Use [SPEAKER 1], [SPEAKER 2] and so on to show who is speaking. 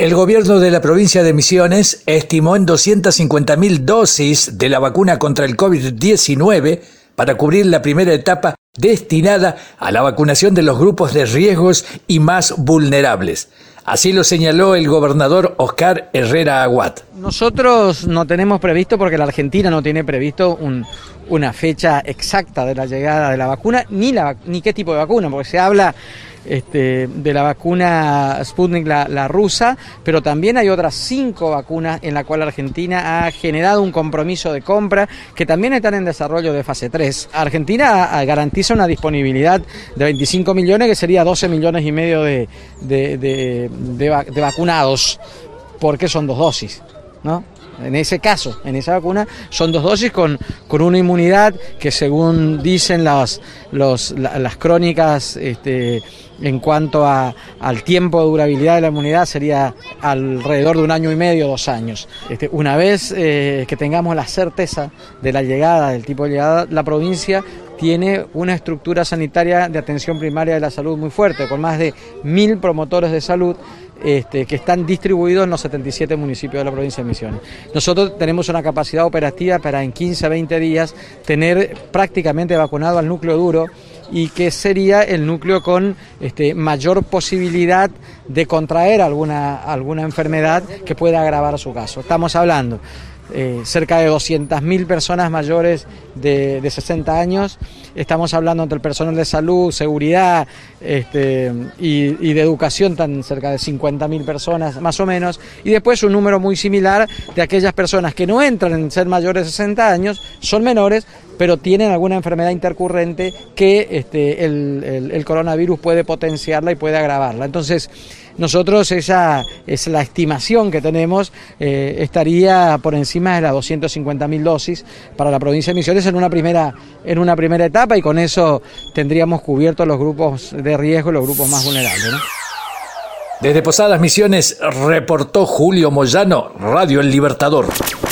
[SPEAKER 1] El gobierno de la provincia de Misiones estimó en 250.000 dosis de la vacuna contra el COVID-19 para cubrir la primera etapa destinada a la vacunación de los grupos de riesgos y más vulnerables. Así lo señaló el gobernador Oscar Herrera Aguat.
[SPEAKER 2] Nosotros no tenemos previsto, porque la Argentina no tiene previsto una fecha exacta de la llegada de la vacuna, ni qué tipo de vacuna, porque se habla de la vacuna Sputnik, la rusa, pero también hay otras 5 vacunas en las cuales Argentina ha generado un compromiso de compra que también están en desarrollo de fase 3. Argentina garantiza una disponibilidad de 25 millones, que sería 12 millones y medio de vacunados, porque son 2 dosis, ¿no? En ese caso, en esa vacuna, son 2 dosis con una inmunidad que, según dicen las crónicas en cuanto al tiempo de durabilidad de la inmunidad, sería alrededor de 1 año y medio, 2 años. Una vez que tengamos la certeza de la llegada, del tipo de llegada, la provincia tiene una estructura sanitaria de atención primaria de la salud muy fuerte, con más de 1.000 promotores de salud que están distribuidos en los 77 municipios de la provincia de Misiones. Nosotros tenemos una capacidad operativa para en 15 a 20 días tener prácticamente vacunado al núcleo duro, y que sería el núcleo con mayor posibilidad de contraer alguna enfermedad que pueda agravar su caso. Estamos hablando cerca de 200.000 personas mayores de 60 años, estamos hablando entre el personal de salud, seguridad y de educación, tan cerca de 50.000 personas más o menos, y después un número muy similar de aquellas personas que no entran en ser mayores de 60 años, son menores, pero tienen alguna enfermedad intercurrente que el coronavirus puede potenciarla y puede agravarla. Entonces, nosotros, esa es la estimación que tenemos, estaría por encima de las 250.000 dosis para la provincia de Misiones en una primera etapa, y con eso tendríamos cubiertos los grupos de riesgo, los grupos más vulnerables, ¿no?
[SPEAKER 1] Desde Posadas Misiones reportó Julio Moyano, Radio El Libertador.